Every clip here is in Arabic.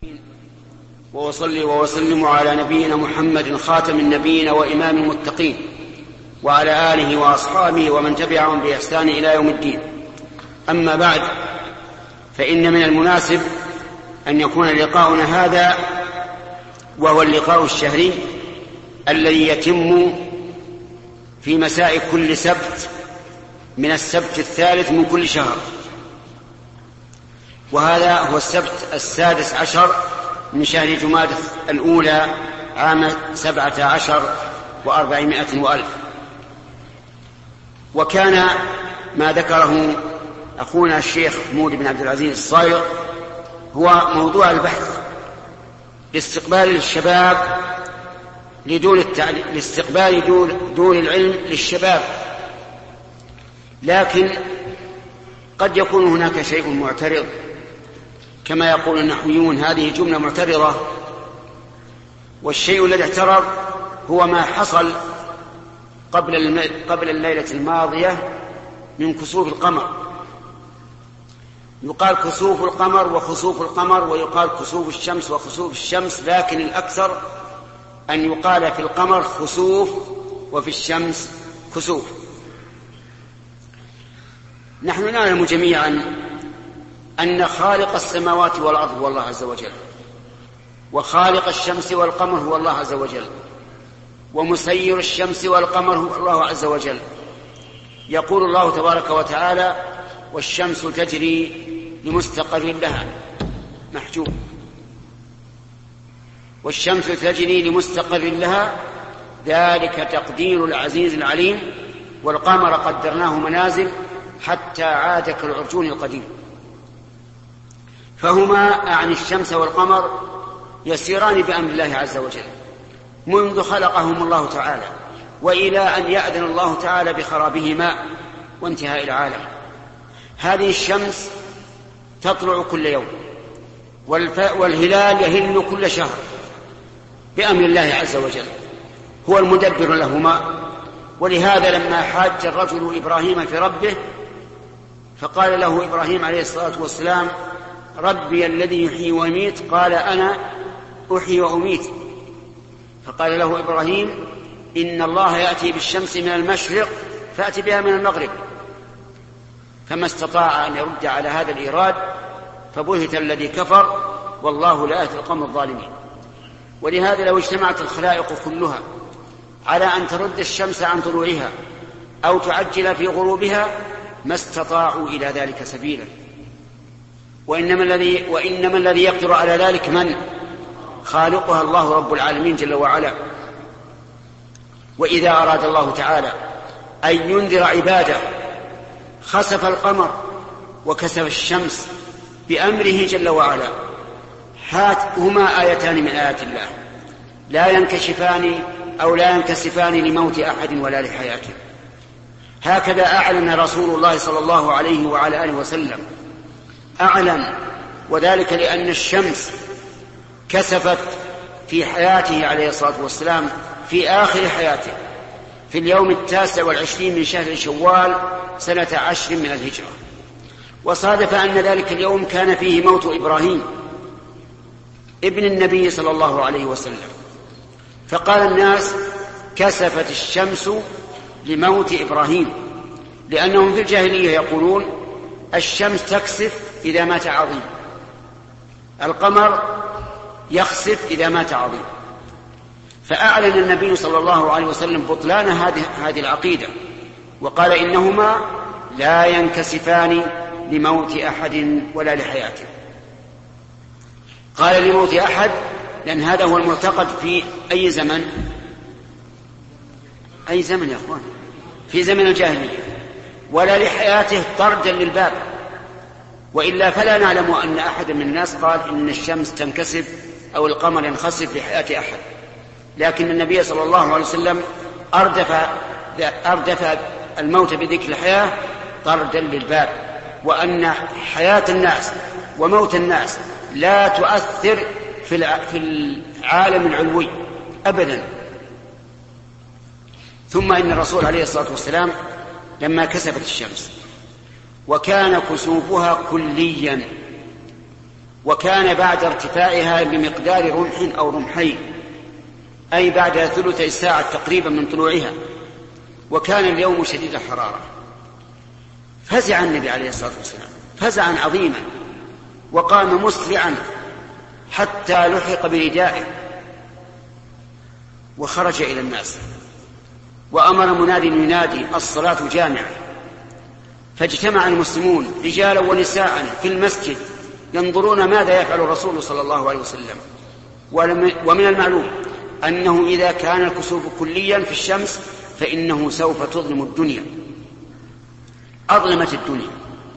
وأصلي وأسلم على نبينا محمد خاتم النبيين وإمام المتقين وعلى آله وأصحابه ومن تبعهم بإحسان إلى يوم الدين. أما بعد، فإن من المناسب أن يكون لقاؤنا هذا وهو اللقاء الشهري الذي يتم في مساء كل سبت من السبت الثالث من كل شهر، وهذا هو السبت 16 من شهر جمادى الأولى عام 17 و400 وألف. وكان ما ذكره أخونا الشيخ محمود بن عبد العزيز الصايغ هو موضوع البحث لاستقبال الشباب لاستقبال دون العلم للشباب، لكن قد يكون هناك شيء معترض كما يقول النحويون، هذه جملة معترضة، والشيء الذي اعترض هو ما حصل قبل الليلة الماضية من كسوف القمر. يقال كسوف القمر وخسوف القمر، ويقال كسوف الشمس وخسوف الشمس، لكن الأكثر أن يقال في القمر خسوف وفي الشمس كسوف. نحن نعلم جميعا أن خالق السماوات والأرض هو الله عز وجل، وخالق الشمس والقمر هو الله عز وجل، ومسير الشمس والقمر هو الله عز وجل. يقول الله تبارك وتعالى: والشمس تجري لمستقر لها، محجوب، والشمس تجري لمستقر لها ذلك تقدير العزيز العليم، والقمر قدرناه منازل حتى عاد كالعرجون القديم. فهما أعني الشمس والقمر يسيران بأمر الله عز وجل منذ خلقهم الله تعالى، وإلى أن يأذن الله تعالى بخرابهما وانتهاء العالم. هذه الشمس تطلع كل يوم، والهلال يهل كل شهر بأمر الله عز وجل، هو المدبر لهما. ولهذا لما حاج الرجل إبراهيم في ربه فقال له إبراهيم عليه الصلاة والسلام: ربي الذي يحيي ويميت، قال أنا أحيي وأميت. فقال له إبراهيم: إن الله يأتي بالشمس من المشرق فأتي بها من المغرب. فما استطاع أن يرد على هذا الإيراد، فبهت الذي كفر، والله لا يهدي القوم الظالمين. ولهذا لو اجتمعت الخلائق كلها على أن ترد الشمس عن طلوعها أو تعجل في غروبها ما استطاعوا إلى ذلك سبيلا. وإنما الذي يقدر على ذلك من؟ خالقها الله رب العالمين جل وعلا. وإذا أراد الله تعالى أن ينذر عباده خسف القمر وكسف الشمس بأمره جل وعلا، هما آيتان من آيات الله لا ينكشفان أو لا ينكسفان لموت أحد ولا لحياته. هكذا أعلن رسول الله صلى الله عليه وعلى آله وسلم، أعلن، وذلك لأن الشمس كسفت في حياته عليه الصلاة والسلام في آخر حياته في اليوم 29 من شهر شوال سنة 10 من الهجرة. وصادف أن ذلك اليوم كان فيه موت إبراهيم ابن النبي صلى الله عليه وسلم. فقال الناس: كسفت الشمس لموت إبراهيم، لأنهم في الجاهلية يقولون الشمس تكسف إذا مات عظيم، القمر يخسف إذا مات عظيم. فأعلن النبي صلى الله عليه وسلم بطلان هذه العقيدة، وقال: إنهما لا ينكسفان لموت أحد ولا لحياته. قال لموت أحد لأن هذا هو المعتقد في أي زمن؟ أي زمن يا أخوان؟ في زمن الجاهلية. ولا لحياته طردا للباب، وإلا فلا نعلم أن أحد من الناس قال إن الشمس تنكسف أو القمر ينخسف لحياة أحد. لكن النبي صلى الله عليه وسلم أردف الموت بذكر الحياة طردا للباب، وأن حياة الناس وموت الناس لا تؤثر في العالم العلوي أبدا. ثم إن الرسول عليه الصلاة والسلام لما كسفت الشمس وكان كسوفها كليا وكان بعد ارتفاعها بمقدار رمح أو رمحين، أي بعد ثلثي ساعة تقريبا من طلوعها، وكان اليوم شديد الحرارة. فزع النبي عليه الصلاة والسلام فزعا عظيما، وقام مسرعا حتى لحق بردائه، وخرج إلى الناس، وأمر مناد ينادي: الصلاة جامعة. فاجتمع المسلمون رجالا ونساء في المسجد ينظرون ماذا يفعل الرسول صلى الله عليه وسلم. ومن المعلوم أنه إذا كان الكسوف كليا في الشمس فإنه سوف تظلم الدنيا، أظلمت الدنيا.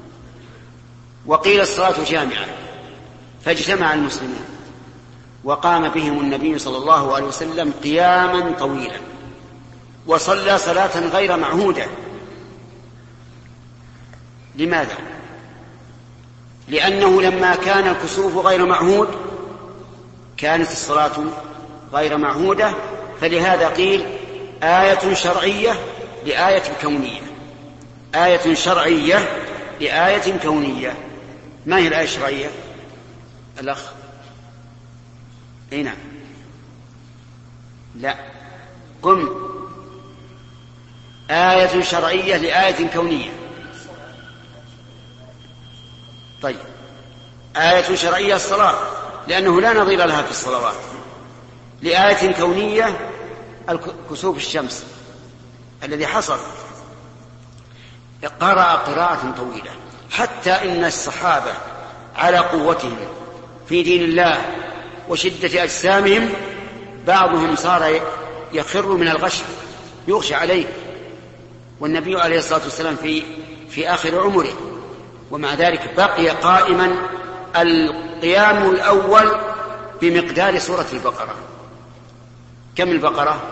وقيل الصلاة جامعة، فاجتمع المسلمون وقام بهم النبي صلى الله عليه وسلم قياما طويلا، وصلى صلاة غير معهودة. لماذا؟ لأنه لما كان الكسوف غير معهود كانت الصلاة غير معهودة، فلهذا قيل آية شرعية لآية كونية. آية شرعية لآية كونية. ما هي الآية الشرعية؟ الأخ نعم. لا، قم. آية شرعية لآية كونية. طيب، آية شرعية الصلاة، لأنه لا نظير لها في الصلوات. لآية كونية كسوف الشمس الذي حصل. قرأ قراءة طويلة حتى إن الصحابة على قوتهم في دين الله وشدة أجسامهم بعضهم صار يخر من الغش يغشى عليه، والنبي عليه الصلاة والسلام في آخر عمره، ومع ذلك بقي قائما القيام الأول بمقدار سورة البقرة. كم البقرة؟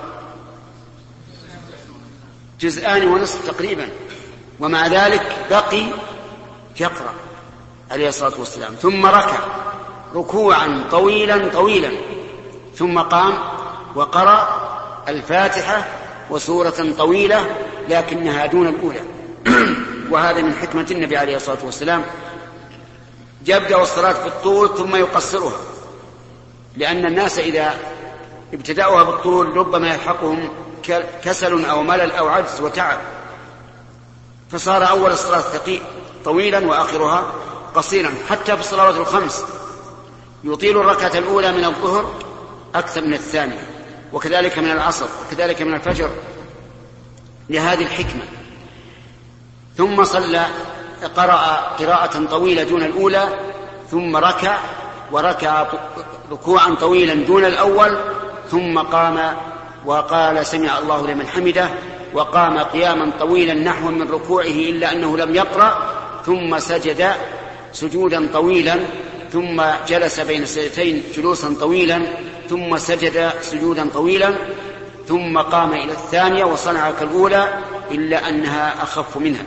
2.5 جزء تقريبا، ومع ذلك بقي يقرأ عليه الصلاة والسلام. ثم ركع ركوعا طويلا ثم قام وقرأ الفاتحة وسورة طويلة لكنها دون الأولى. وهذا من حكمة النبي عليه الصلاة والسلام، يبدأ الصلاة بالطول ثم يقصرها، لأن الناس إذا ابتدأوها بالطول ربما يلحقهم كسل أو ملل أو عجز وتعب، فصار أول الصلاة طويلا وآخرها قصيرا. حتى في الصلوات الخمس يطيل الركعة الأولى من الظهر أكثر من الثانية، وكذلك من العصر، وكذلك من الفجر، لهذه الحكمة. ثم قرأ قراءة طويلة دون الأولى، ثم وركع ركوعا طويلا دون الأول، ثم قام وقال سمع الله لمن حمده، وقام قياما طويلا نحو من ركوعه إلا أنه لم يقرأ، ثم سجد سجودا طويلا، ثم جلس بين السجدتين جلوسا طويلا، ثم سجد سجودا طويلا، ثم قام إلى الثانية وصنع كالأولى إلا أنها أخف منها،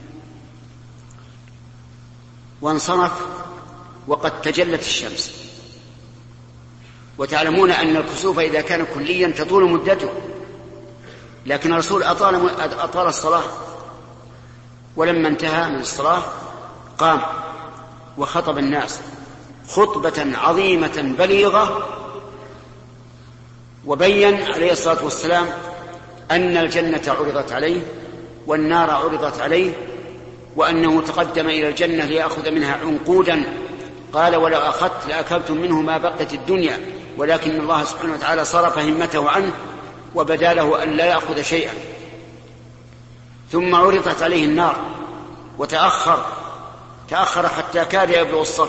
وانصرف وقد تجلت الشمس. وتعلمون أن الكسوف إذا كان كليا تطول مدته، لكن الرسول أطال الصلاة، ولما انتهى من الصلاة قام وخطب الناس خطبة عظيمة بليغة، وبين عليه الصلاة والسلام أن الجنة عرضت عليه والنار عرضت عليه، وأنه تقدم إلى الجنة ليأخذ منها عنقودا، قال ولو أخذت لأكلتم منه ما بقيت الدنيا، ولكن الله سبحانه وتعالى صرف همته عنه وبدا له أن لا يأخذ شيئا. ثم عرضت عليه النار وتأخر حتى كاد يبلغ الصف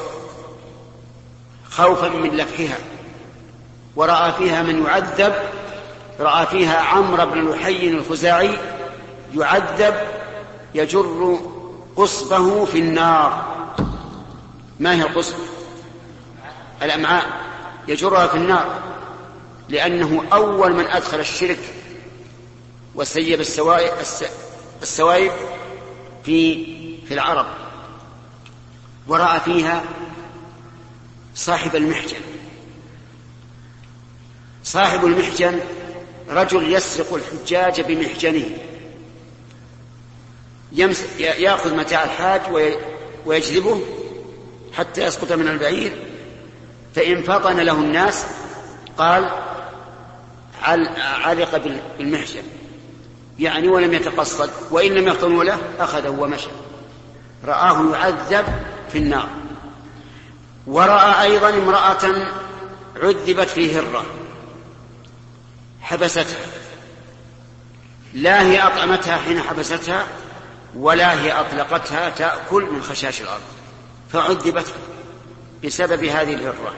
خوفا من لفحها، ورأى فيها من يعذب، رأى فيها عمرو بن لحي الخزاعي يعذب يجر قصبه في النار. ما هي القصب؟ الأمعاء، يجرها في النار، لأنه أول من أدخل الشرك وسيب السوائب في العرب. ورأى فيها صاحب المحجن رجل يسرق الحجاج بمحجنه، يأخذ متاع الحاج ويجذبه حتى يسقط من البعير فإن فطن له الناس قال علق بالمحجن، يعني ولم يتقصد، وإن لم يفطنوا له أخذه ومشى. رآه يعذب في النار. ورأى أيضا امرأة عذبت في هرة حبستها، لا هي أطعمتها حين حبستها ولا هي أطلقتها تأكل من خشاش الأرض، فعذبت بسبب هذه الهرة.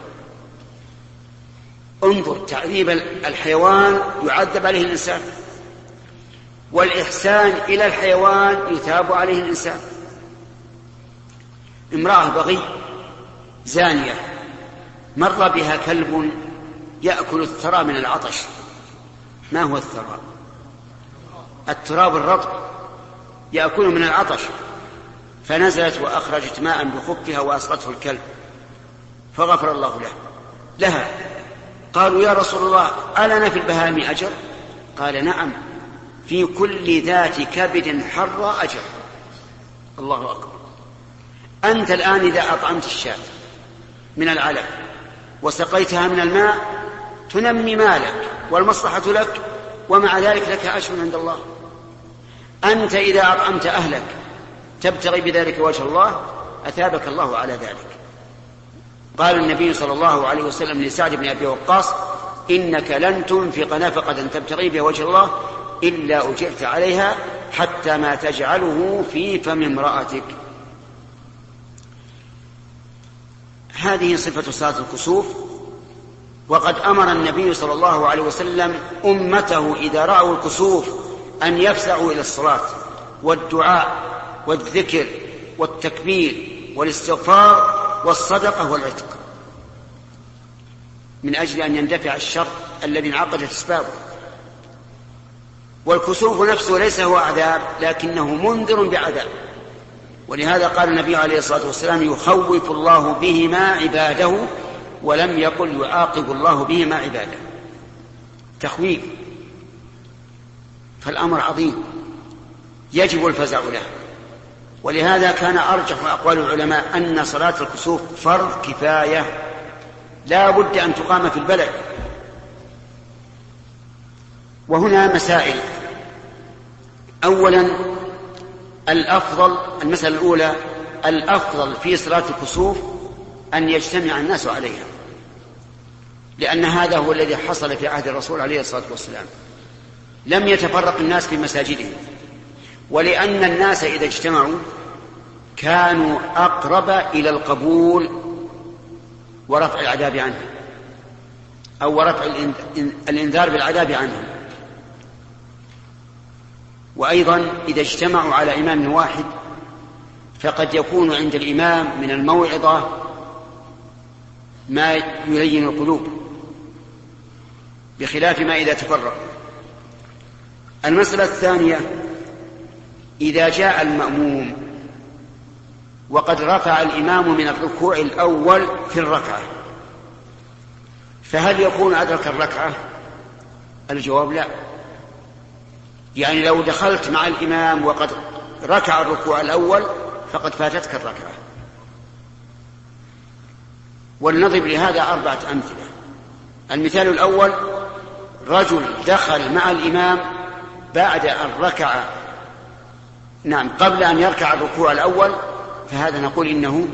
انظر تعذيب الحيوان يعذب عليه الإنسان، والإحسان إلى الحيوان يثاب عليه الإنسان. امرأة بغي زانية مر بها كلب يأكل الثرى من العطش. ما هو الثرى؟ التراب الرطب يأكله من العطش، فنزلت وأخرجت ماء بخفها وأسقته الكلب فغفر الله لها. قالوا يا رسول الله ألنا في البهائم أجر؟ قال نعم، في كل ذات كبد حر أجر. الله أكبر. أنت الآن إذا أطعمت الشاة من العلف وسقيتها من الماء تنمي مالك والمصلحة لك، ومع ذلك لك أجر عند الله. أنت إذا أطعمت أهلك تبتغي بذلك وجه الله أثابك الله على ذلك. قال النبي صلى الله عليه وسلم لسعد بن أبي وقاص إنك لن تنفق نفقة تبتغي بها وجه الله إلا أجرت عليها حتى ما تجعله في فم امرأتك. هذه صفة صلاة الكسوف. وقد أمر النبي صلى الله عليه وسلم أمته إذا رأوا الكسوف أن يفزعوا إلى الصلاة والدعاء والذكر والتكبير والاستغفار والصدقة والعتق، من أجل أن يندفع الشر الذي انعقدت أسبابه. والكسوف نفسه ليس هو عذاب، لكنه منذر بعذاب. ولهذا قال النبي عليه الصلاة والسلام يخوف الله بهما عباده، ولم يقل يعاقب الله بهما عباده. تخويف. فالأمر عظيم يجب الفزع له. ولهذا كان أرجح أقوال العلماء أن صلاة الكسوف فرض كفاية لا بد أن تقام في البلد. وهنا مسائل. أولا الأفضل، المسألة الأولى، الأفضل في صلاة الكسوف أن يجتمع الناس عليها، لأن هذا هو الذي حصل في عهد الرسول عليه الصلاة والسلام، لم يتفرق الناس في مساجدهم، ولأن الناس إذا اجتمعوا كانوا أقرب إلى القبول ورفع العذاب عنه، أو رفع الإنذار بالعذاب عنه. وأيضا إذا اجتمعوا على إمام واحد فقد يكون عند الإمام من الموعظة ما يلين القلوب، بخلاف ما إذا تفرق. المسألة الثانية إذا جاء المأموم وقد رفع الإمام من الركوع الأول في الركعة، فهل يكون أدرك الركعة؟ الجواب لا. يعني لو دخلت مع الإمام وقد ركع الركوع الأول فقد فاتتك الركعة. ولنضرب لهذا 4 أمثلة. المثال الأول: رجل دخل مع الإمام بعد أن ركع، قبل أن يركع الركوع الأول، فهذا نقول إنه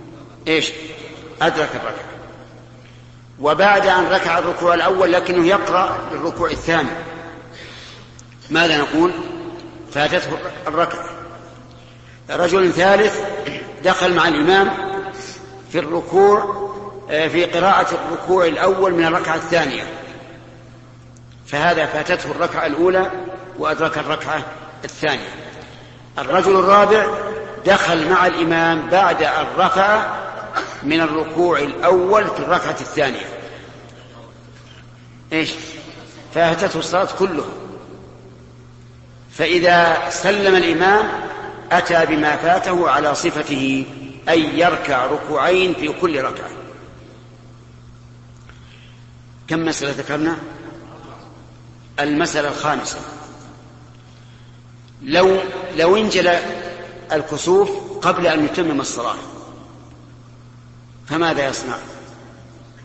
أدرك الركعة. وبعد أن ركع الركوع الأول لكنه يقرأ الركوع الثاني، ماذا نقول؟ فاتته الركعة. رجل ثالث دخل مع الإمام في الركوع في قراءة الركوع الأول من الركعة الثانية، فهذا فاتته الركعة الأولى وأدرك الركعة الثانية. الرجل الرابع دخل مع الإمام بعد أن رفع من الركوع الأول في الركعة الثانية، فاتته الصلاة كله. فإذا سلم الإمام أتى بما فاته على صفته، أي يركع ركوعين في كل ركعة. كم مسألة ذكرنا؟ المسألة الخامسة: لو انجلى الكسوف قبل أن يتمم الصلاة فماذا يصنع؟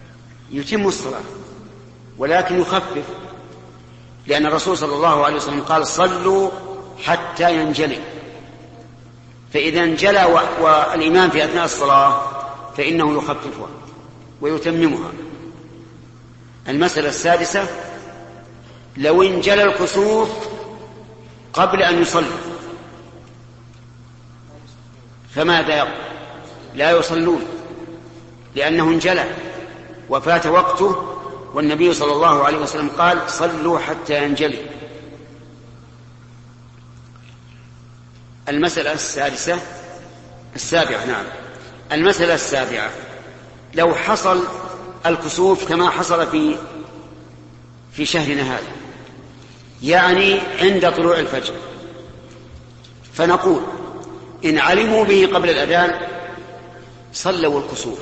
يتم الصلاة ولكن يخفف، لأن الرسول صلى الله عليه وسلم قال صلوا حتى ينجلي، فإذا انجلى والإمام في أثناء الصلاة فإنه يخففها ويتممها. المسألة السادسة: لو انجلى الكسوف قبل أن يصلي فماذا يقول؟ لا يصلون، لأنه انجلى وفات وقته، والنبي صلى الله عليه وسلم قال صلوا حتى ينجلي. المسألة المسألة السابعة: لو حصل الكسوف كما حصل في شهرنا هذا، يعني عند طلوع الفجر، فنقول إن علموا به قبل الأذان صلوا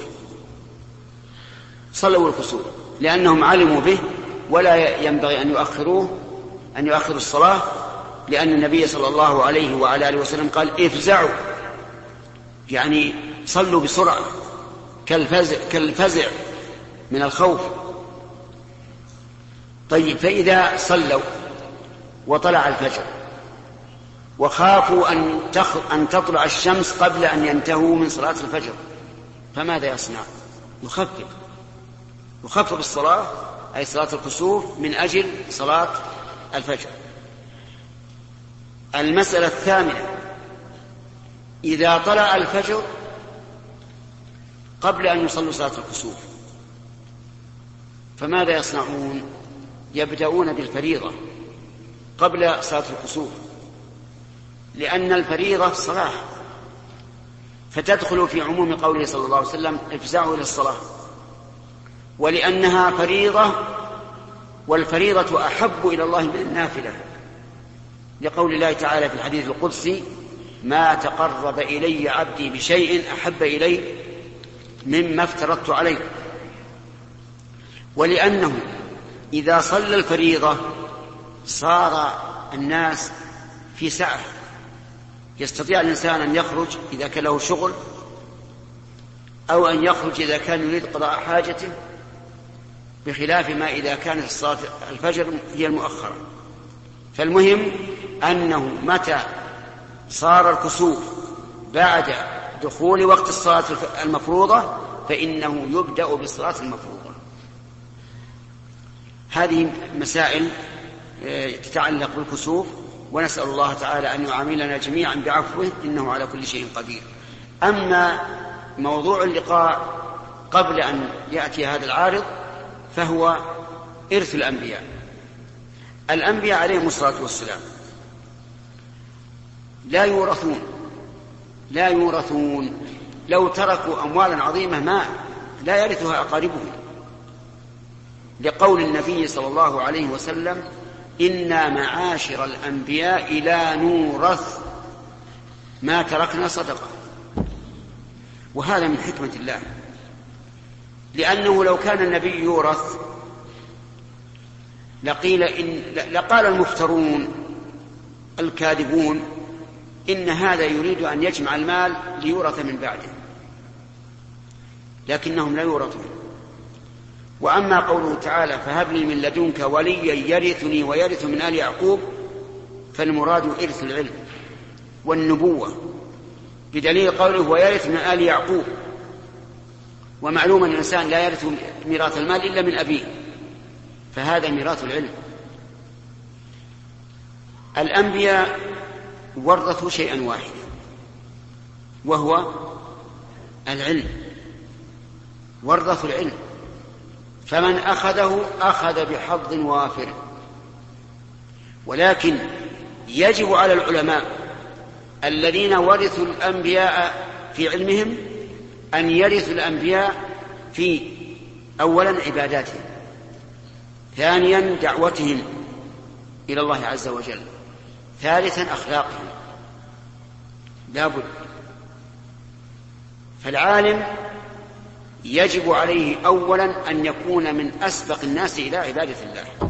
الكسوف لأنهم علموا به، ولا ينبغي أن يؤخروا الصلاة، لأن النبي صلى الله عليه وعلى آله وسلم قال افزعوا، يعني صلوا بسرعة كالفزع من الخوف. طيب، فإذا صلوا وطلع الفجر وخافوا أن تطلع الشمس قبل أن ينتهوا من صلاة الفجر، فماذا يصنع؟ يخفف الصلاة، أي صلاة الكسوف، من أجل صلاة الفجر. المسألة الثامنة: إذا طلع الفجر قبل أن يصلوا صلاة الكسوف فماذا يصنعون؟ يبدأون بالفريضة قبل صلاة الكسوف، لأن الفريضة صلاة، فتدخل في عموم قوله صلى الله عليه وسلم افزعوا إلى الصلاة، ولأنها فريضة، والفريضة أحب إلى الله من النافلة، لقول الله تعالى في الحديث القدسي ما تقرب إلي عبدي بشيء أحب إلي مما افترضت عليه. ولأنه إذا صلى الفريضة صار الناس في سعة، يستطيع الإنسان أن يخرج إذا كان له شغل، أو أن يخرج إذا كان يريد قضاء حاجته، بخلاف ما إذا كانت صلاة الفجر هي المؤخرة. فالمهم أنه متى صار الكسوف بعد دخول وقت الصلاة المفروضة فإنه يبدأ بالصلاة المفروضة. هذه مسائل تتعلق بالكسوف، ونسأل الله تعالى أن يعاملنا جميعا بعفوه إنه على كل شيء قدير. أما موضوع اللقاء قبل أن يأتي هذا العارض فهو إرث الأنبياء. الأنبياء عليهم الصلاة والسلام لا يورثون، لو تركوا أموالا عظيمة ما لا يرثها أقاربهم، لقول النبي صلى الله عليه وسلم إنا معاشر الأنبياء لا نورث ما تركنا صدقة. وهذا من حكمة الله، لأنه لو كان النبي يورث لقال المفترون الكاذبون إن هذا يريد أن يجمع المال ليورث من بعده، لكنهم لا يورثون. وأما قوله تعالى فهب لي من لدنك وليا يرثني ويرث من آل يعقوب، فالمراد إرث العلم والنبوة، بدليل قوله ويرث من آل يعقوب، ومعلوم أن الإنسان لا يرث ميراث المال إلا من أبيه، فهذا ميراث العلم. الأنبياء ورثوا شيئا واحدا وهو العلم، ورثوا العلم، فمن أخذه أخذ بحظ وافر. ولكن يجب على العلماء الذين ورثوا الأنبياء في علمهم أن يرثوا الأنبياء في أولا عباداتهم، ثانيا دعوتهم إلى الله عز وجل، ثالثا أخلاقهم، لا بد. فالعالم يجب عليه أولا أن يكون من أسبق الناس إلى عبادة الله،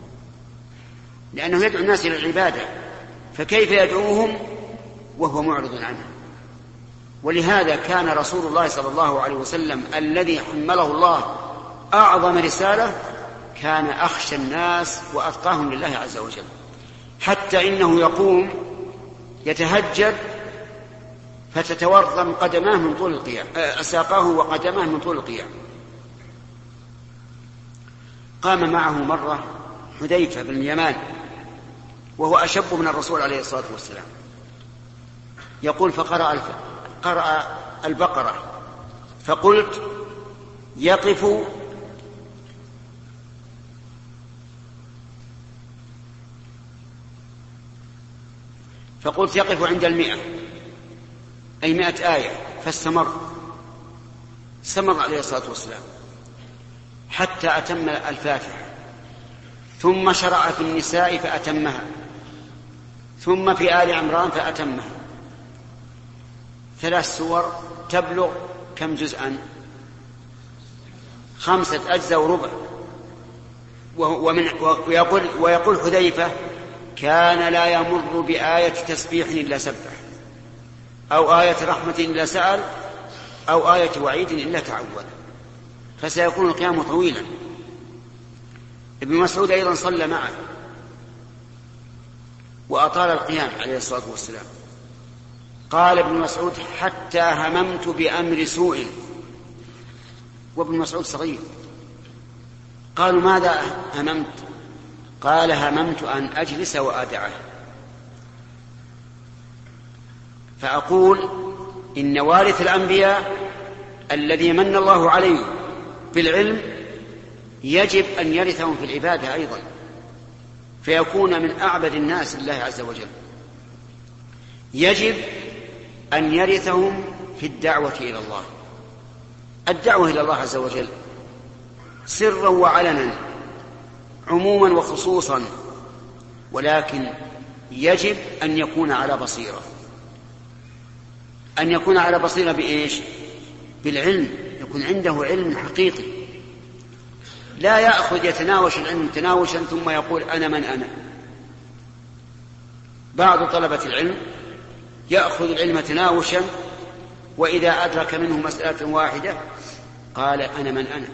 لأنه يدعو الناس إلى العبادة، فكيف يدعوهم وهو معرض عنه؟ ولهذا كان رسول الله صلى الله عليه وسلم الذي حمله الله أعظم رسالة كان أخشى الناس وأتقاهم لله عز وجل، حتى إنه يقوم يتهجد فتتورم قدماه من طول القيام، ساقاه وقدماه من طول القيام. قام معه مرة حذيفة بن اليمان وهو أشب من الرسول عليه الصلاة والسلام، يقول قرأ البقرة، فقلت يقف عند 100، أي 100 آية، فاستمر عليه الصلاة والسلام حتى أتم الفاتحة، ثم شرع في النساء فأتمها، ثم في آل عمران فأتمها. 3 سور تبلغ كم جزءا؟ 5 أجزاء وربع. ويقول حذيفة كان لا يمر بآية تسبيح إلا سبح، أو آية رحمة إلا سأل، أو آية وعيد إلا تعود، فسيكون القيام طويلا. ابن مسعود أيضا صلى معه وأطال القيام عليه الصلاة والسلام. قال ابن مسعود حتى هممت بأمر سوء، وابن مسعود صغير. قالوا ماذا هممت؟ قال هممت أن أجلس وأدعه. فأقول إن وارث الأنبياء الذي من الله عليه بالعلم يجب أن يرثهم في العبادة أيضا، فيكون من أعبد الناس لله عز وجل. يجب أن يرثهم في الدعوة إلى الله، الدعوة إلى الله عز وجل سرا وعلنا، عموما وخصوصا، ولكن يجب أن يكون على بصيرة. أن يكون على بصيرة بإيش؟ بالعلم، يكون عنده علم حقيقي، لا يأخذ يتناوش العلم تناوشا ثم يقول أنا من أنا. بعض طلبة العلم يأخذ العلم تناوشا، وإذا أدرك منه مسألة واحدة قال أنا من أنا،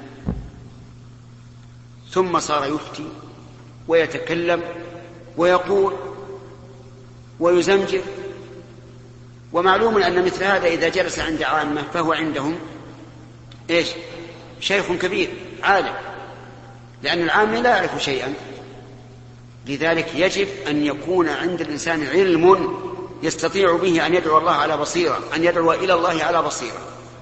ثم صار يفتي ويتكلم ويقول ويزمجر. ومعلوم أن مثل هذا إذا جلس عند عامة فهو عندهم إيش؟ شيخ كبير عالم، لأن العامة لا يعرف شيئا. لذلك يجب أن يكون عند الإنسان علم يستطيع به أن يدعو الله على بصيرة، أن يدعو إلى الله على بصيرة،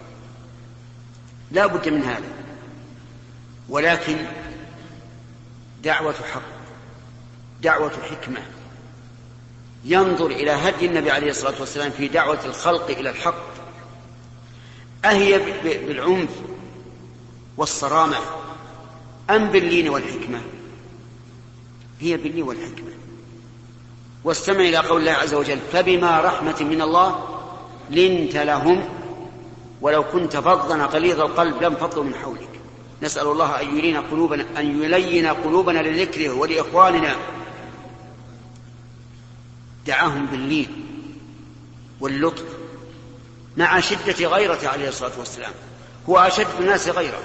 لا بد من هذا. ولكن دعوة حق، دعوة حكمة، ينظر إلى هدي النبي عليه الصلاة والسلام في دعوة الخلق إلى الحق، أهي بالعنف والصرامة أم باللين والحكمة؟ هي باللين والحكمة. واستمع إلى قول الله عز وجل فبما رحمة من الله لنت لهم ولو كنت فظا غليظ القلب لانفضوا من حولك. نسأل الله أن يلين قلوبنا لذكره ولإخواننا. دعاهم باللين واللطف مع شدة غيرته عليه الصلاة والسلام، هو أشد الناس غيره.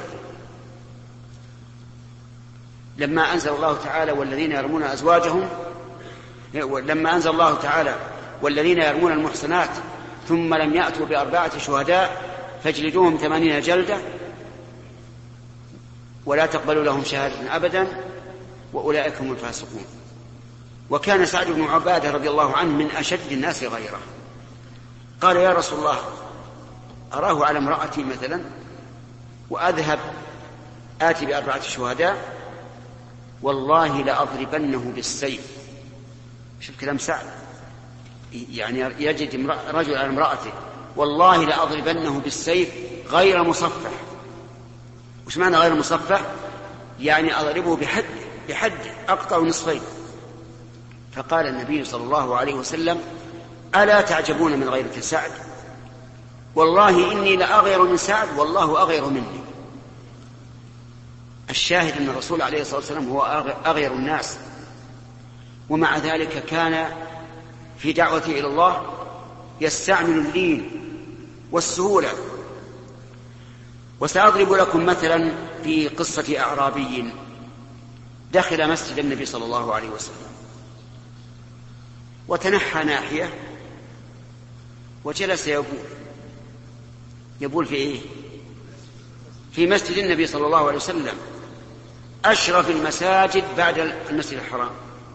لما أنزل الله تعالى والذين يرمون أزواجهم، لما أنزل الله تعالى والذين يرمون المحصنات ثم لم يأتوا ب4 شهداء فاجلدوهم 80 جلدة ولا تقبلوا لهم شهادة أبدا وأولئك هم الفاسقون. وكان سعد بن عبادة رضي الله عنه من أشد الناس غيره. قال يا رسول الله أراه على امرأتي مثلا وأذهب آتي ب4 شهداء والله لأضربنه بالسيف. شوف كلام سعد، يعني يجد رجل على امرأته والله لأضربنه بالسيف غير مصفح. وش معنى غير مصفح؟ يعني أضربه بحد أقطع نصفين. فقال النبي صلى الله عليه وسلم ألا تعجبون من غيرة سعد؟ والله إني لأغير من سعد والله أغير مني. الشاهد أن الرسول عليه الصلاة والسلام هو أغير الناس، ومع ذلك كان في دعوته إلى الله يستعمل اللين والسهولة. وسأضرب لكم مثلا في قصة أعرابي دخل مسجد النبي صلى الله عليه وسلم وتنحى ناحية وجلس يبول في إيه؟ في مسجد النبي صلى الله عليه وسلم، أشرف المساجد بعد المسجد الحرام،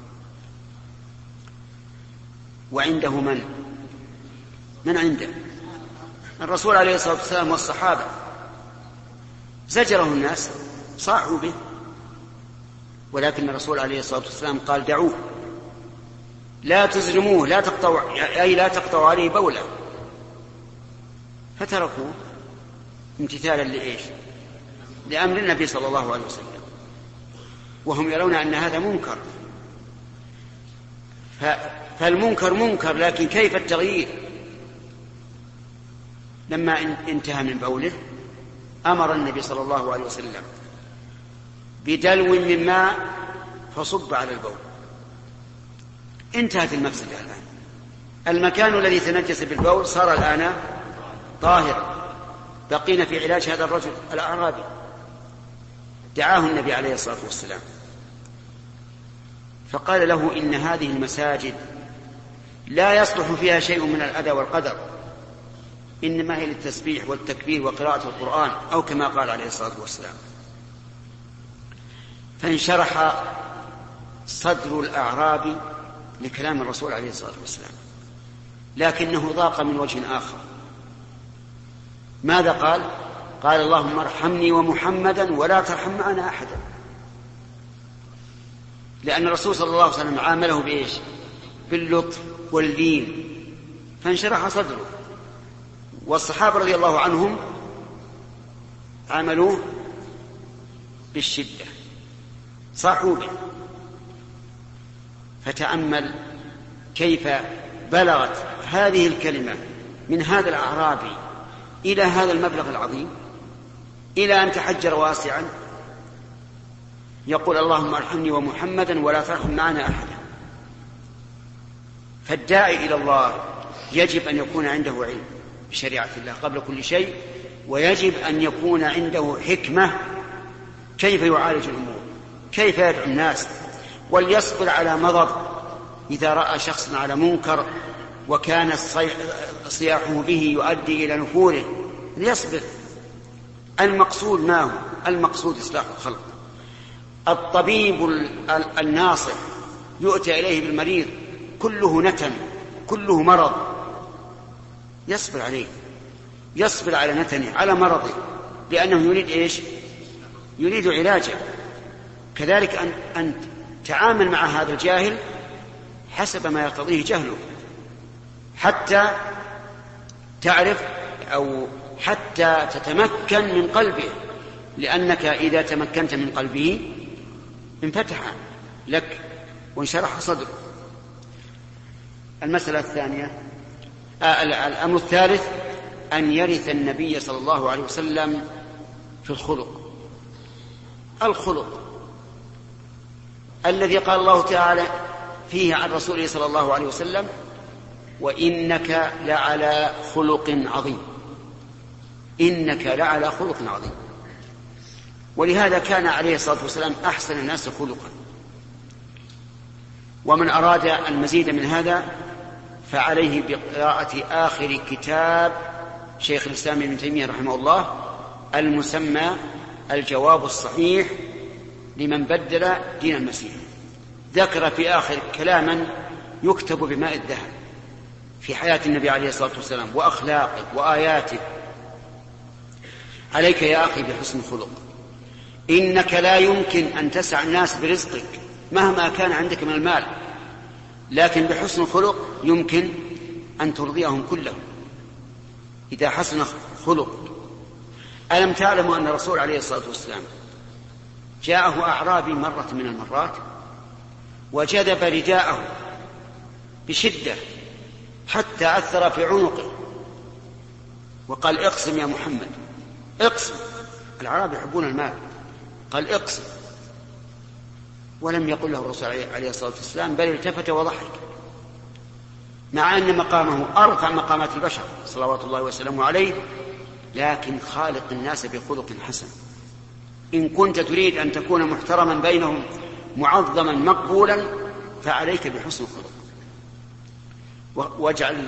وعنده من عنده الرسول عليه الصلاة والسلام والصحابة. زجره الناس صاحوا به، ولكن الرسول عليه الصلاة والسلام قال دعوه، لا تزلموه، لا تقطعوا عليه بولا. فتركوه امتثالا لإيش؟ لأمر النبي صلى الله عليه وسلم، وهم يرون أن هذا منكر. فالمنكر منكر، لكن كيف التغيير؟ لما انتهى من بوله أمر النبي صلى الله عليه وسلم بدلو من ماء فصب على البول. انتهت المفسدة الآن، المكان الذي تنجس بالبول صار الآن طاهرا. بقينا في علاج هذا الرجل الأعرابي. دعاه النبي عليه الصلاة والسلام فقال له إن هذه المساجد لا يصلح فيها شيء من الأذى والقدر، إنما هي للتسبيح والتكبير وقراءة القرآن، أو كما قال عليه الصلاة والسلام. فانشرح صدر الأعرابي لكلام الرسول عليه الصلاة والسلام، لكنه ضاق من وجه آخر. ماذا قال؟ قال اللهم ارحمني ومحمدا ولا ترحم معنا أحدا، لأن الرسول صلى الله عليه وسلم عامله بإيش؟ باللطف واللين، فانشرح صدره. والصحابة رضي الله عنهم عملوه بالشدة، صاحوا به. فتأمل كيف بلغت هذه الكلمة من هذا الأعرابي إلى هذا المبلغ العظيم، إلى أن تحجر واسعا يقول اللهم ارحمني ومحمدا ولا ترحم معنا أحدا. فالداعي إلى الله يجب أن يكون عنده علم بشريعة الله قبل كل شيء، ويجب أن يكون عنده حكمة كيف يعالج الأمور، كيف يدعو الناس، وليصبر على مضض إذا رأى شخصا على منكر وكان صياحه به يؤدي إلى نفوره، ليصبر. المقصود ما هو؟ المقصود إصلاح الخلق. الطبيب الناصح يؤتى إليه بالمريض كله نتن، كله مرض، يصبر عليه، يصبر على نتنه، على مرضه، لأنه يريد إيش؟ يريد علاجه. كذلك أن تعامل مع هذا الجاهل حسب ما يقتضيه جهله، حتى تعرف أو حتى تتمكن من قلبه، لأنك إذا تمكنت من قلبه انفتح لك وانشرح صدره. المسألة الثانية، الأمر الثالث أن يرث النبي صلى الله عليه وسلم في الخلق الذي قال الله تعالى فيه عن رسوله صلى الله عليه وسلم وإنك لعلى خلق عظيم. إنك لعلى خلق عظيم. ولهذا كان عليه الصلاة والسلام أحسن الناس خلقا. ومن أراد المزيد من هذا فعليه بقراءة آخر كتاب شيخ الإسلام ابن تيمية رحمه الله المسمى الجواب الصحيح لمن بدل دين المسيح. ذكر في آخر كلاما يكتب بماء الذهب في حياة النبي عليه الصلاة والسلام وأخلاقه وآياته. عليك يا أخي بحسن الخلق. إنك لا يمكن أن تسع الناس برزقك مهما كان عندك من المال، لكن بحسن الخلق يمكن أن ترضيهم كلهم إذا حسن خلق. ألم تعلموا أن الرسول عليه الصلاة والسلام جاءه أعرابي مرة من المرات وجذب رداءه بشدة حتى أثر في عنقه وقال اقسم يا محمد اقسم. العرب يحبون المال، قال اقسم. ولم يقل له الرسول عليه الصلاة والسلام، بل التفت وضحك، مع أن مقامه أرفع مقامات البشر صلوات الله وسلامه عليه، لكن خالق الناس بخلق حسن. إن كنت تريد أن تكون محترما بينهم معظما مقبولا فعليك بحسن الخلق. واجعل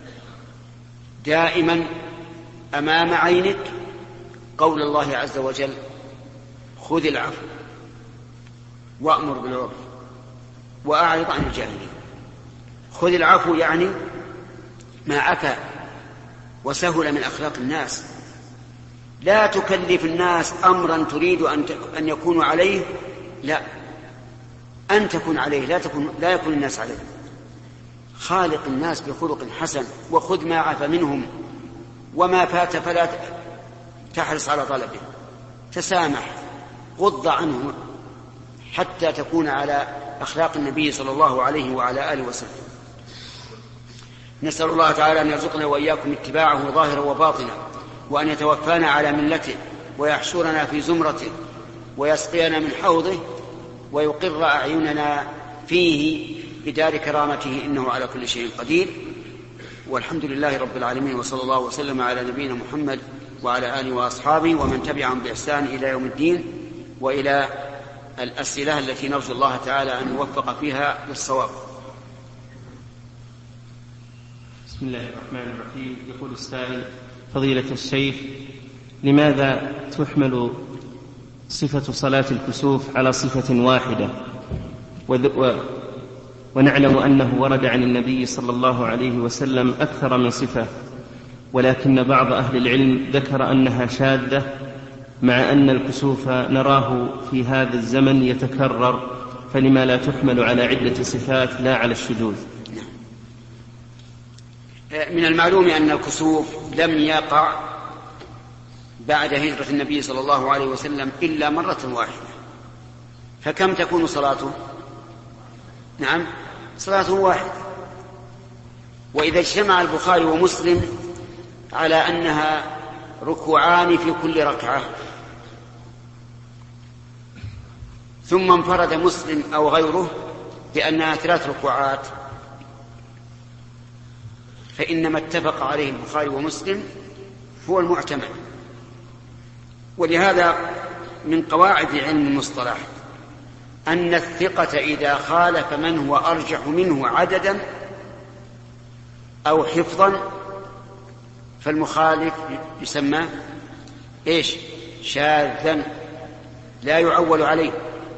دائما أمام عينك قول الله عز وجل: خذ العفو وأمر بالعرف وأعرض عن الجاهلين. خذ العفو يعني ما عفا وسهل من أخلاق الناس. لا تكلف الناس أمرا تريد أن يكونوا عليه، لا، أن تكون عليه، لا يكون الناس عليه. خالق الناس بخلق حسن، وخذ ما عفا منهم، وما فات فلا تحرص على طلبه، تسامح، غض عنه حتى تكون على أخلاق النبي صلى الله عليه وعلى آله وسلم. نسأل الله تعالى أن يرزقنا وإياكم اتباعه ظاهرا وباطنا، وأن يتوفانا على ملته، ويحشرنا في زمرته، ويسقينا من حوضه، ويقر أعيننا فيه بدار كرامته، إنه على كل شيء قدير. والحمد لله رب العالمين، وصلى الله وسلم على نبينا محمد وعلى آله وأصحابه ومن تبعهم بإحسان إلى يوم الدين. وإلى الأسئلة التي نرجو الله تعالى أن يوفق فيها للصواب. بسم الله الرحمن الرحيم. يقول السائل: فضيلة الشيخ، لماذا تحمل صفة صلاة الكسوف على صفة واحدة، ونعلم أنه ورد عن النبي صلى الله عليه وسلم أكثر من صفة، ولكن بعض أهل العلم ذكر أنها شاذة، مع أن الكسوف نراه في هذا الزمن يتكرر، فلما لا تحمل على عدة صفات لا على الشذوذ؟ من المعلوم أن الكسوف لم يقع بعد هجرة النبي صلى الله عليه وسلم إلا مرة واحدة، فكم تكون صلاته؟ نعم، صلاته واحدة. وإذا اجتمع البخاري ومسلم على أنها ركوعان في كل ركعة، ثم انفرد مسلم أو غيره بأنها 3 ركوعات، فإنما اتفق عليه البخاري ومسلم هو المعتمد. ولهذا من قواعد علم المصطلح أن الثقة إذا خالف من هو أرجح منه عددا أو حفظا فالمخالف يسمى إيش؟ شاذا لا يعول عليه.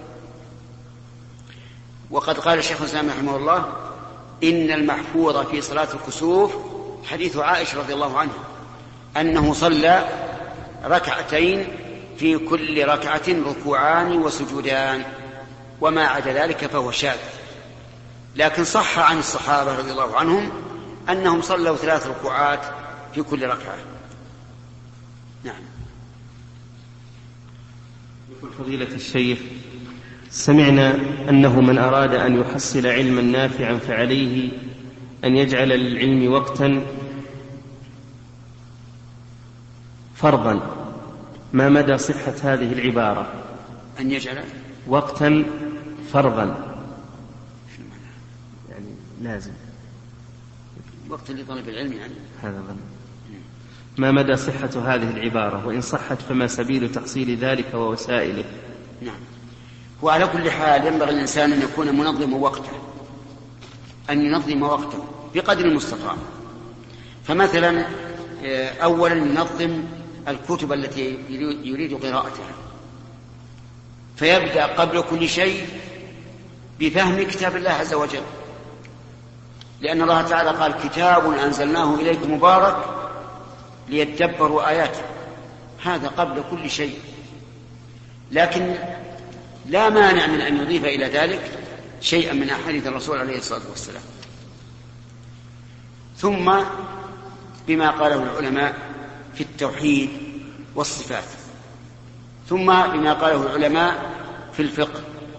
وقد قال الشيخ الإسلام رحمه الله: إن المحفوظ في صلاة الكسوف حديث عائشة رضي الله عنها أنه صلى 2 في كل ركعة ركوعان وسجودان، وما عدا ذلك فهو شاذ. لكن صح عن الصحابة رضي الله عنهم أنهم صلوا 3 ركوعات في كل ركعة. نعم. يقول فضيلة الشيخ: سمعنا أنه من أراد أن يحصل علما نافعا فعليه أن يجعل للعلم وقتا فرضا، ما مدى صحة هذه العبارة؟ أن يجعل وقتا فرضا، يعني لازم وقت لطلب العلم، يعني هذا ظن. ما مدى صحة هذه العبارة؟ وإن صحت فما سبيل تحصيل ذلك ووسائله؟ نعم. وعلى كل حال ينبغي الإنسان أن يكون منظم وقته، أن ينظم وقته بقدر المستطاع. فمثلا أولا ينظم الكتب التي يريد قراءتها، فيبدأ قبل كل شيء بفهم كتاب الله عز وجل، لأن الله تعالى قال: كتاب أنزلناه إليك مبارك ليتدبروا آياته. هذا قبل كل شيء. لكن لا مانع من أن يضيف إلى ذلك شيئا من أحاديث الرسول عليه الصلاة والسلام. ثم بما قاله العلماء في التوحيد والصفات، ثم بما قاله العلماء في الفقه.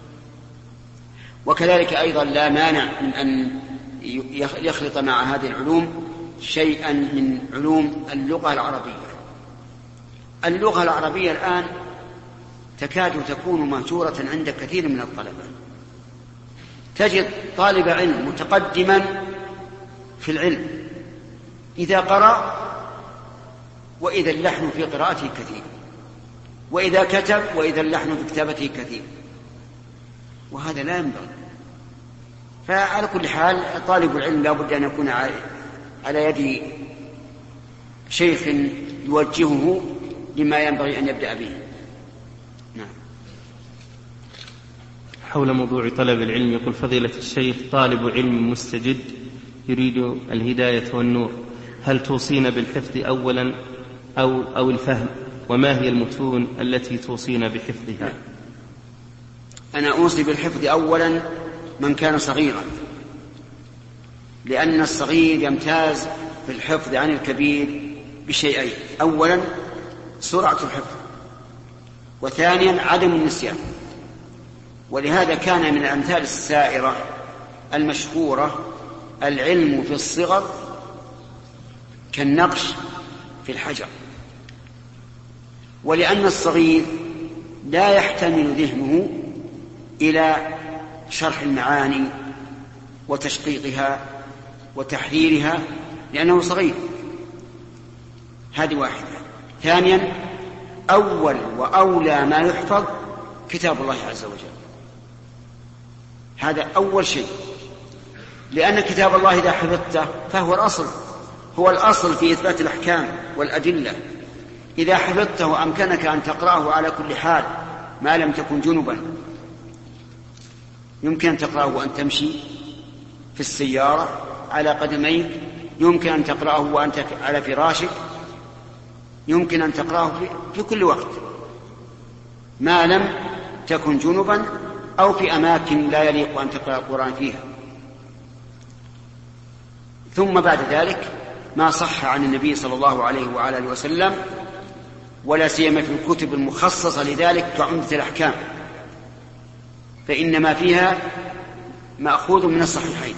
وكذلك أيضا لا مانع من أن يخلط مع هذه العلوم شيئا من علوم اللغة العربية. اللغة العربية الآن تكاد تكون مهجورة عند كثير من الطلبة. تجد طالب علم متقدما في العلم إذا قرأ وإذا اللحن في قراءته كثير، وإذا كتب وإذا اللحن في كتابته كثير، وهذا لا ينبغي. فعلى كل حال طالب العلم لا بد أن يكون على يد شيخ يوجهه لما ينبغي أن يبدأ به. نعم. حول موضوع طلب العلم يقول فضيلة الشيخ: طالب علم مستجد يريد الهداية والنور، هل توصينا بالحفظ أولا أو الفهم؟ وما هي المتون التي توصينا بحفظها؟ أنا أوصي بالحفظ أولا من كان صغيرا، لأن الصغير يمتاز في الحفظ عن الكبير بشيئين: أولا سرعة الحفظ، وثانيا عدم النسيان. ولهذا كان من الأمثال السائرة المشهورة: العلم في الصغر كالنقش في الحجر. ولأن الصغير لا يحتمل ذهنه إلى شرح المعاني وتشقيقها وتحريرها لأنه صغير. هذه واحدة. ثانيا أول وأولى ما يحفظ كتاب الله عز وجل، هذا أول شيء، لأن كتاب الله إذا حفظته فهو الأصل، هو الأصل في إثبات الأحكام والأدلة. إذا حفظته أمكنك أن تقرأه على كل حال ما لم تكن جنبا. يمكن أن تقرأه وأن تمشي في السيارة على قدميك، يمكن أن تقرأه وأنت على فراشك، يمكن أن تقرأه في كل وقت ما لم تكن جنبا أو في أماكن لا يليق أن تقرأ القرآن فيها. ثم بعد ذلك ما صح عن النبي صلى الله عليه وعلى آله وسلم، ولا سيما في الكتب المخصصة لذلك كعمدة الأحكام، فإنما فيها مأخوذ من الصحيحين.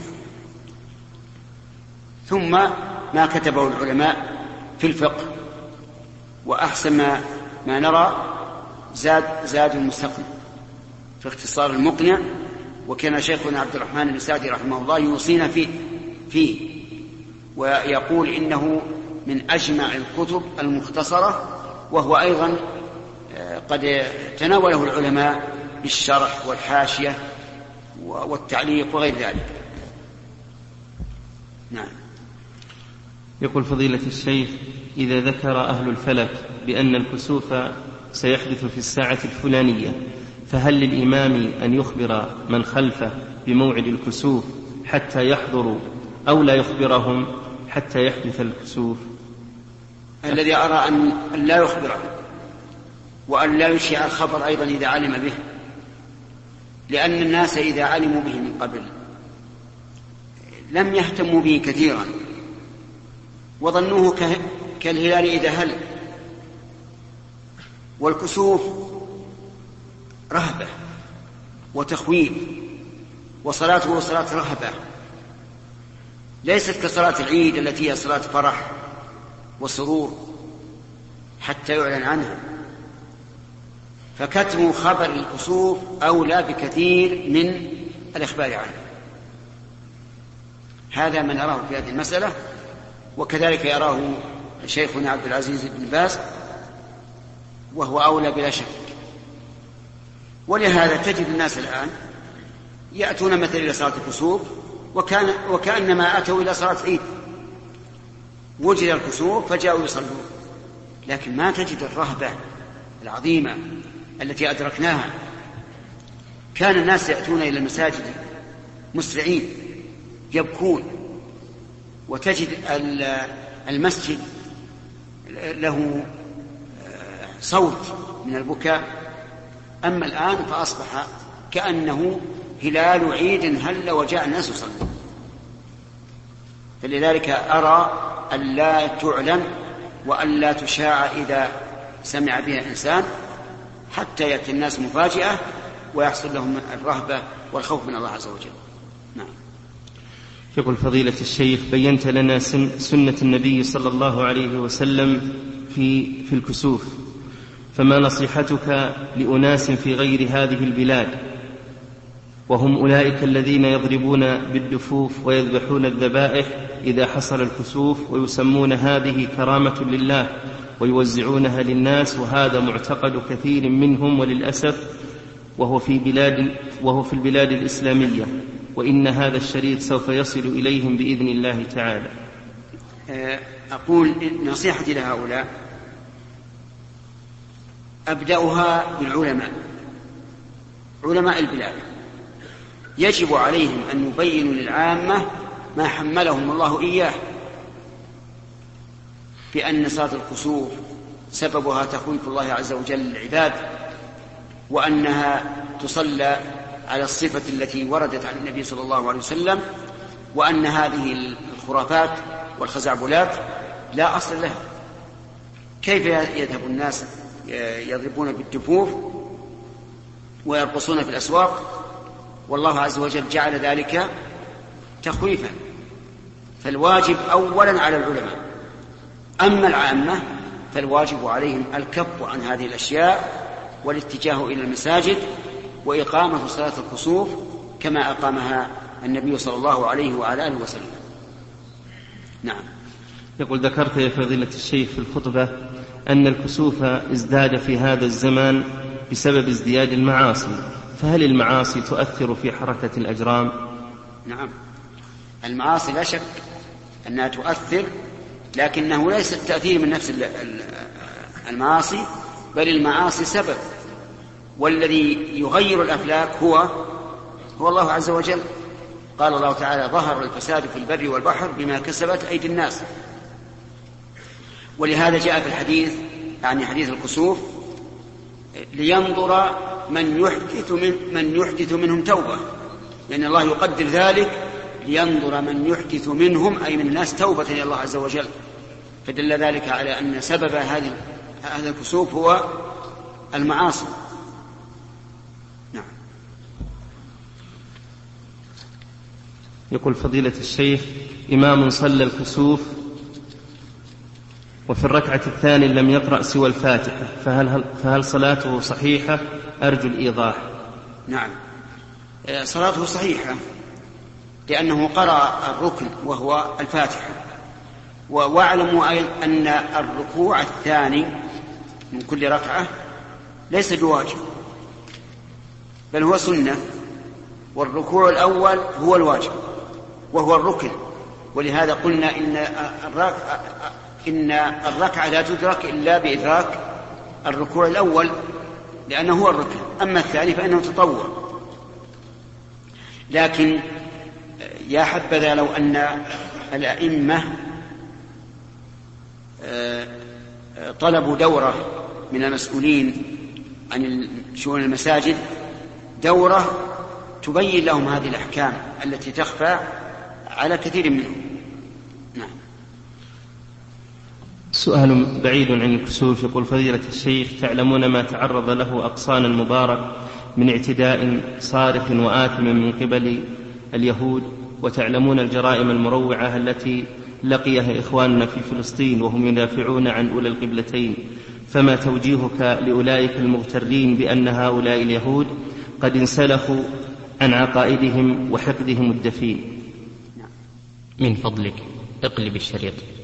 ثم ما كتبه العلماء في الفقه، وأحسن ما نرى زاد المستقنع في اختصار المقنع، وكان شيخنا عبد الرحمن بن سعدي رحمه الله يوصينا فيه ويقول إنه من أجمع الكتب المختصرة، وهو أيضا قد تناوله العلماء بالشرح والحاشية والتعليق وغير ذلك. نعم. يقول فضيلة الشيخ: إذا ذكر أهل الفلك بأن الكسوف سيحدث في الساعة الفلانية، فهل للإمام أن يخبر من خلفه بموعد الكسوف حتى يحضروا، أو لا يخبرهم حتى يحدث الكسوف؟ الذي أرى أن لا يخبره، وأن لا يشيع الخبر أيضا إذا علم به، لأن الناس إذا علموا به من قبل لم يهتموا به كثيرا، وظنوه كالهلال إذا هل. والكسوف رهبة وتخويف، وصلاته صلاة رهبة، ليست كصلاة العيد التي هي صلاة فرح وسرور حتى يعلن عنها. فكتم خبر الكسوف أولى بكثير من الإخبار عنه. هذا ما نراه في هذه المسألة، وكذلك يراه شيخنا عبد العزيز بن باز، وهو أولى بلا شك. ولهذا تجد الناس الآن يأتون مثل إلى صلاة الكسوف وكأنما أتوا إلى صلاة عيد، وجد الكسوف فجاءوا يصلون، لكن ما تجد الرهبة العظيمة التي أدركناها. كان الناس يأتون إلى المساجد مسرعين يبكون، وتجد المسجد له صوت من البكاء. أما الآن فأصبح كأنه هلال عيد هل وجاء الناس يصلون. فلذلك أرى أن لا تعلن وأن لا تشاع إذا سمع بها إنسان، حتى يأتي الناس مفاجئة ويحصل لهم الرهبة والخوف من الله عز وجل. نعم. يقول فضيلة الشيخ: بينت لنا سنة النبي صلى الله عليه وسلم في الكسوف، فما نصيحتك لأناس في غير هذه البلاد، وهم أولئك الذين يضربون بالدفوف ويذبحون الذبائح إذا حصل الكسوف، ويسمون هذه كرامة لله، ويوزعونها للناس، وهذا معتقد كثير منهم وللأسف، وهو في البلاد الإسلامية، وإن هذا الشريط سوف يصل إليهم بإذن الله تعالى. أقول نصيحتي لهؤلاء أبدأها بالعلماء، علماء البلاد، يجب عليهم أن يبينوا للعامة ما حملهم الله إياه، بأن صلاة الكسوف سببها تخويف الله عز وجل للعباد، وأنها تصلى على الصفة التي وردت عن النبي صلى الله عليه وسلم، وأن هذه الخرافات والخزعبلات لا أصل لها. كيف يذهب الناس يضربون بالدفوف ويرقصون في الأسواق والله عز وجل جعل ذلك تخويفا؟ فالواجب أولا على العلماء. أما العامة فالواجب عليهم الكف عن هذه الأشياء والاتجاه إلى المساجد وإقامة صلاة الكسوف كما أقامها النبي صلى الله عليه وعلى آله وسلم. نعم. يقول: ذكرت يا فضيلة الشيخ في الخطبة أن الكسوف ازداد في هذا الزمان بسبب ازدياد المعاصي، فهل المعاصي تؤثر في حركة الأجرام؟ نعم، المعاصي لا شك أنها تؤثر، لكنه ليس التأثير من نفس المعاصي، بل المعاصي سبب، والذي يغير الأفلاك هو الله عز وجل. قال الله تعالى: ظهر الفساد في البر والبحر بما كسبت أيدي الناس. ولهذا جاء في الحديث، يعني حديث الكسوف، لينظر من يحدث منهم توبة، لأن الله يقدر ذلك لينظر من يحدث منهم، أي من الناس، توبة إلى الله عز وجل. فدل ذلك على أن سبب هذا الكسوف هو المعاصي. نعم. يقول فضيلة الشيخ: إمام صلى الكسوف وفي الركعة الثانية لم يقرأ سوى الفاتحة، فهل صلاته صحيحة؟ أرجو الإيضاح. نعم، صلاته صحيحة، لأنه قرأ الركن وهو الفاتحة. واعلموا أن الركوع الثاني من كل ركعة ليس بواجب، بل هو سنة، والركوع الأول هو الواجب وهو الركن. ولهذا قلنا إن الركعة لا تدرك إلا بإدراك الركوع الأول، لأنه هو الركن، أما الثاني فإنه تطوع. لكن يا حبذا لو أن الأئمة طلبوا دورة من المسؤولين عن شؤون المساجد، دورة تبين لهم هذه الأحكام التي تخفى على كثير منهم. نعم. سؤال بعيد عن الكسوف. يقول فضيلة الشيخ: تعلمون ما تعرض له أقصان المبارك من اعتداء صارخ وآثم من قبل اليهود، وتعلمون الجرائم المروعة التي لقيها إخواننا في فلسطين وهم يدافعون عن أولى القبلتين، فما توجيهك لأولئك المغترين بأن هؤلاء اليهود قد انسلخوا عن عقائدهم وحقدهم الدفين؟ من فضلك اقلب الشريط.